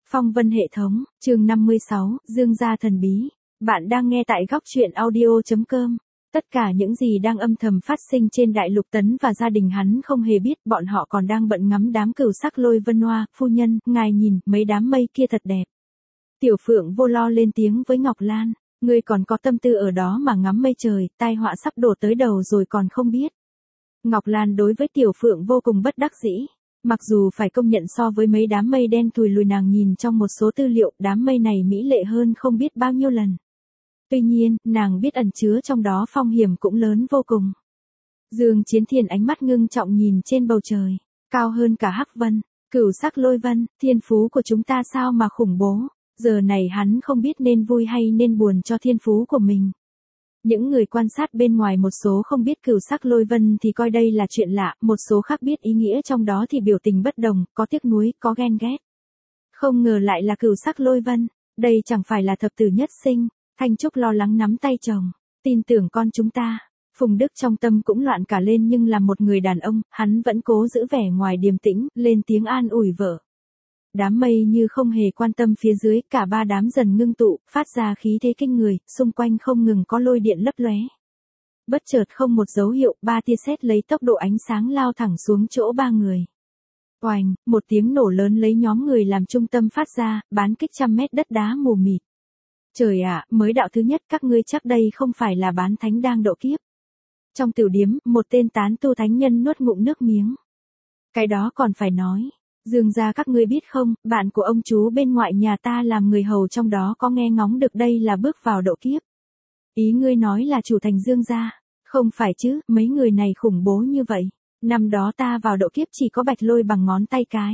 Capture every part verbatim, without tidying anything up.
Phong vân hệ thống, chương năm mươi sáu, Dương gia thần bí. Bạn đang nghe tại góc truyện audio chấm com. Tất cả những gì đang âm thầm phát sinh trên đại lục Tấn và gia đình hắn không hề biết, bọn họ còn đang bận ngắm đám cửu sắc lôi vân hoa. Phu nhân, ngài nhìn, mấy đám mây kia thật đẹp. Tiểu Phượng Vô lo lên tiếng với Ngọc Lan, ngươi còn có tâm tư ở đó mà ngắm mây trời, tai họa sắp đổ tới đầu rồi còn không biết. Ngọc Lan đối với Tiểu Phượng vô cùng bất đắc dĩ. Mặc dù phải công nhận so với mấy đám mây đen thùi lùi nàng nhìn trong một số tư liệu, đám mây này mỹ lệ hơn không biết bao nhiêu lần. Tuy nhiên, nàng biết ẩn chứa trong đó phong hiểm cũng lớn vô cùng. Dương Chiến Thiên ánh mắt ngưng trọng nhìn trên bầu trời, cao hơn cả hắc vân, cửu sắc lôi vân, thiên phú của chúng ta sao mà khủng bố. Giờ này hắn không biết nên vui hay nên buồn cho thiên phú của mình. Những người quan sát bên ngoài một số không biết cửu sắc lôi vân thì coi đây là chuyện lạ, một số khác biết ý nghĩa trong đó thì biểu tình bất đồng, có tiếc nuối, có ghen ghét. Không ngờ lại là cửu sắc lôi vân, đây chẳng phải là thập tử nhất sinh. Thanh Trúc lo lắng nắm tay chồng, tin tưởng con chúng ta. Phùng Đức trong tâm cũng loạn cả lên, nhưng là một người đàn ông, hắn vẫn cố giữ vẻ ngoài điềm tĩnh, lên tiếng an ủi vợ. Đám mây như không hề quan tâm phía dưới, cả ba đám dần ngưng tụ, phát ra khí thế kinh người, xung quanh không ngừng có lôi điện lấp lóe. Bất chợt không một dấu hiệu, ba tia sét lấy tốc độ ánh sáng lao thẳng xuống chỗ ba người. Oành, một tiếng nổ lớn lấy nhóm người làm trung tâm phát ra, bán kích trăm mét đất đá mù mịt. Trời ạ, mới đạo thứ nhất các ngươi chắc đây không phải là bán thánh đang độ kiếp. Trong tiểu điếm, một tên tán tu thánh nhân nuốt ngụm nước miếng. Cái đó còn phải nói. Dương gia các ngươi biết không, bạn của ông chú bên ngoại nhà ta làm người hầu trong đó có nghe ngóng được đây là bước vào độ kiếp. Ý ngươi nói là chủ thành Dương gia, không phải chứ, mấy người này khủng bố như vậy. Năm đó ta vào độ kiếp chỉ có bạch lôi bằng ngón tay cái.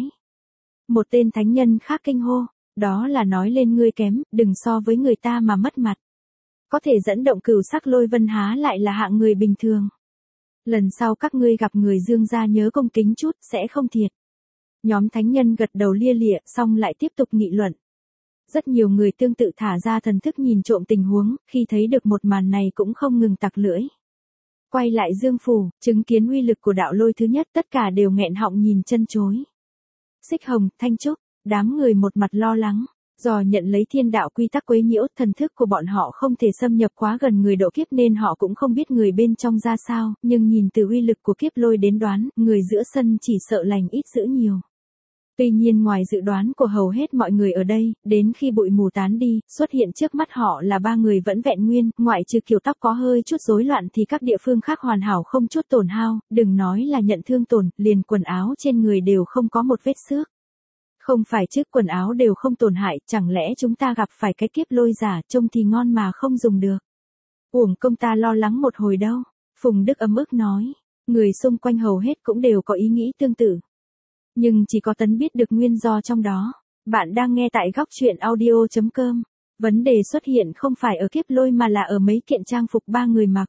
Một tên thánh nhân khác kinh hô, đó là nói lên ngươi kém, đừng so với người ta mà mất mặt. Có thể dẫn động cửu sắc lôi vân há lại là hạng người bình thường. Lần sau các ngươi gặp người Dương gia nhớ cung kính chút, sẽ không thiệt. Nhóm thánh nhân gật đầu lia lịa, xong lại tiếp tục nghị luận. Rất nhiều người tương tự thả ra thần thức nhìn trộm tình huống, khi thấy được một màn này cũng không ngừng tặc lưỡi. Quay lại Dương phủ, chứng kiến uy lực của đạo lôi thứ nhất, tất cả đều nghẹn họng nhìn chân chối. Xích Hồng, Thanh Trúc, đám người một mặt lo lắng, dò nhận lấy thiên đạo quy tắc quấy nhiễu, thần thức của bọn họ không thể xâm nhập quá gần người độ kiếp nên họ cũng không biết người bên trong ra sao, nhưng nhìn từ uy lực của kiếp lôi đến đoán, người giữa sân chỉ sợ lành ít dữ nhiều. Tuy nhiên ngoài dự đoán của hầu hết mọi người ở đây, đến khi bụi mù tán đi, xuất hiện trước mắt họ là ba người vẫn vẹn nguyên, ngoại trừ kiểu tóc có hơi chút rối loạn thì các địa phương khác hoàn hảo không chút tổn hao, đừng nói là nhận thương tổn, liền quần áo trên người đều không có một vết xước. Không phải chứ, quần áo đều không tổn hại, chẳng lẽ chúng ta gặp phải cái kiếp lôi giả, trông thì ngon mà không dùng được. Uổng công ta lo lắng một hồi đâu, Phùng Đức ấm ức nói, người xung quanh hầu hết cũng đều có ý nghĩ tương tự. Nhưng chỉ có Tấn biết được nguyên do trong đó. Bạn đang nghe tại góc truyện audio chấm com. Vấn đề xuất hiện không phải ở kiếp lôi mà là ở mấy kiện trang phục ba người mặc.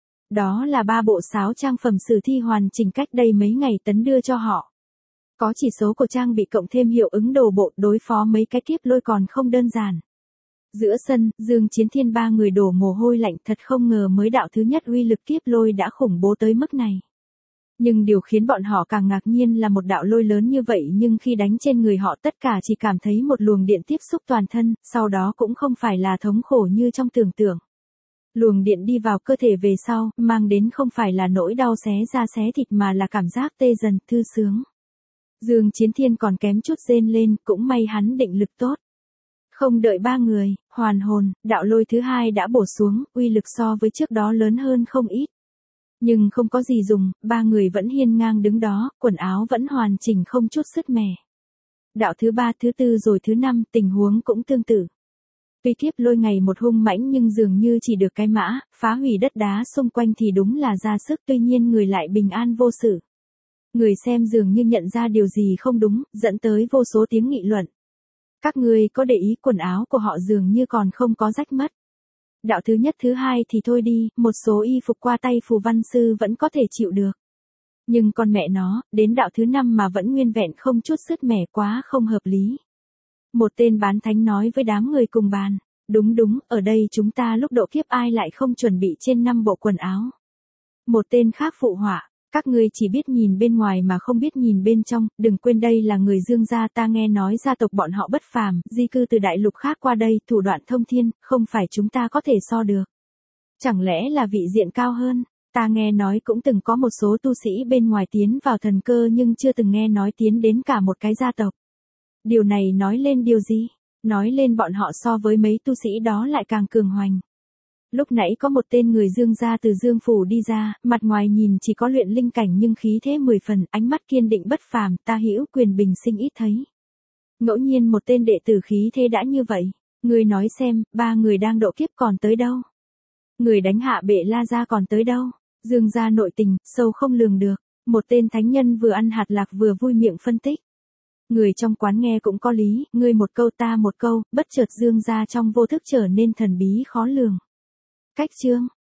Đó là ba bộ sáo trang phẩm sử thi hoàn chỉnh cách đây mấy ngày Tấn đưa cho họ. Có chỉ số của trang bị cộng thêm hiệu ứng đồ bộ đối phó mấy cái kiếp lôi còn không đơn giản. Giữa sân, Dương Chiến Thiên ba người đổ mồ hôi lạnh, thật không ngờ mới đạo thứ nhất uy lực kiếp lôi đã khủng bố tới mức này. Nhưng điều khiến bọn họ càng ngạc nhiên là một đạo lôi lớn như vậy nhưng khi đánh trên người họ tất cả chỉ cảm thấy một luồng điện tiếp xúc toàn thân, sau đó cũng không phải là thống khổ như trong tưởng tượng. Luồng điện đi vào cơ thể về sau, mang đến không phải là nỗi đau xé da xé thịt mà là cảm giác tê dần, thư sướng. Dương Chiến Thiên còn kém chút rên lên, cũng may hắn định lực tốt. Không đợi ba người hoàn hồn, đạo lôi thứ hai đã bổ xuống, uy lực so với trước đó lớn hơn không ít. Nhưng không có gì dùng, ba người vẫn hiên ngang đứng đó, quần áo vẫn hoàn chỉnh không chút sứt mẻ. Đạo thứ ba, thứ tư rồi thứ năm, tình huống cũng tương tự. Tuy kiếp lôi ngày một hung mãnh nhưng dường như chỉ được cái mã, phá hủy đất đá xung quanh thì đúng là ra sức, tuy nhiên người lại bình an vô sự. Người xem dường như nhận ra điều gì không đúng, dẫn tới vô số tiếng nghị luận. Các người có để ý quần áo của họ dường như còn không có rách mất. Đạo thứ nhất thứ hai thì thôi đi, một số y phục qua tay phù văn sư vẫn có thể chịu được. Nhưng con mẹ nó, đến đạo thứ năm mà vẫn nguyên vẹn không chút sứt mẻ quá không hợp lý. Một tên bán thánh nói với đám người cùng bàn, đúng đúng, ở đây chúng ta lúc độ kiếp ai lại không chuẩn bị trên năm bộ quần áo. Một tên khác phụ họa, Các ngươi chỉ biết nhìn bên ngoài mà không biết nhìn bên trong, đừng quên đây là người Dương gia, ta nghe nói gia tộc bọn họ bất phàm, di cư từ đại lục khác qua đây, thủ đoạn thông thiên, không phải chúng ta có thể so được. Chẳng lẽ là vị diện cao hơn? Ta nghe nói cũng từng có một số tu sĩ bên ngoài tiến vào thần cơ nhưng chưa từng nghe nói tiến đến cả một cái gia tộc. Điều này nói lên điều gì? Nói lên bọn họ so với mấy tu sĩ đó lại càng cường hoành. Lúc nãy có một tên người Dương gia từ Dương phủ đi ra, mặt ngoài nhìn chỉ có luyện linh cảnh nhưng khí thế mười phần, ánh mắt kiên định bất phàm, ta hữu quyền bình sinh ít thấy. Ngẫu nhiên một tên đệ tử khí thế đã như vậy, người nói xem, ba người đang độ kiếp còn tới đâu? Người đánh hạ Bệ La gia còn tới đâu? Dương gia nội tình, sâu không lường được. Một tên thánh nhân vừa ăn hạt lạc vừa vui miệng phân tích. Người trong quán nghe cũng có lý, ngươi một câu ta một câu, bất chợt Dương gia trong vô thức trở nên thần bí khó lường. Cách chương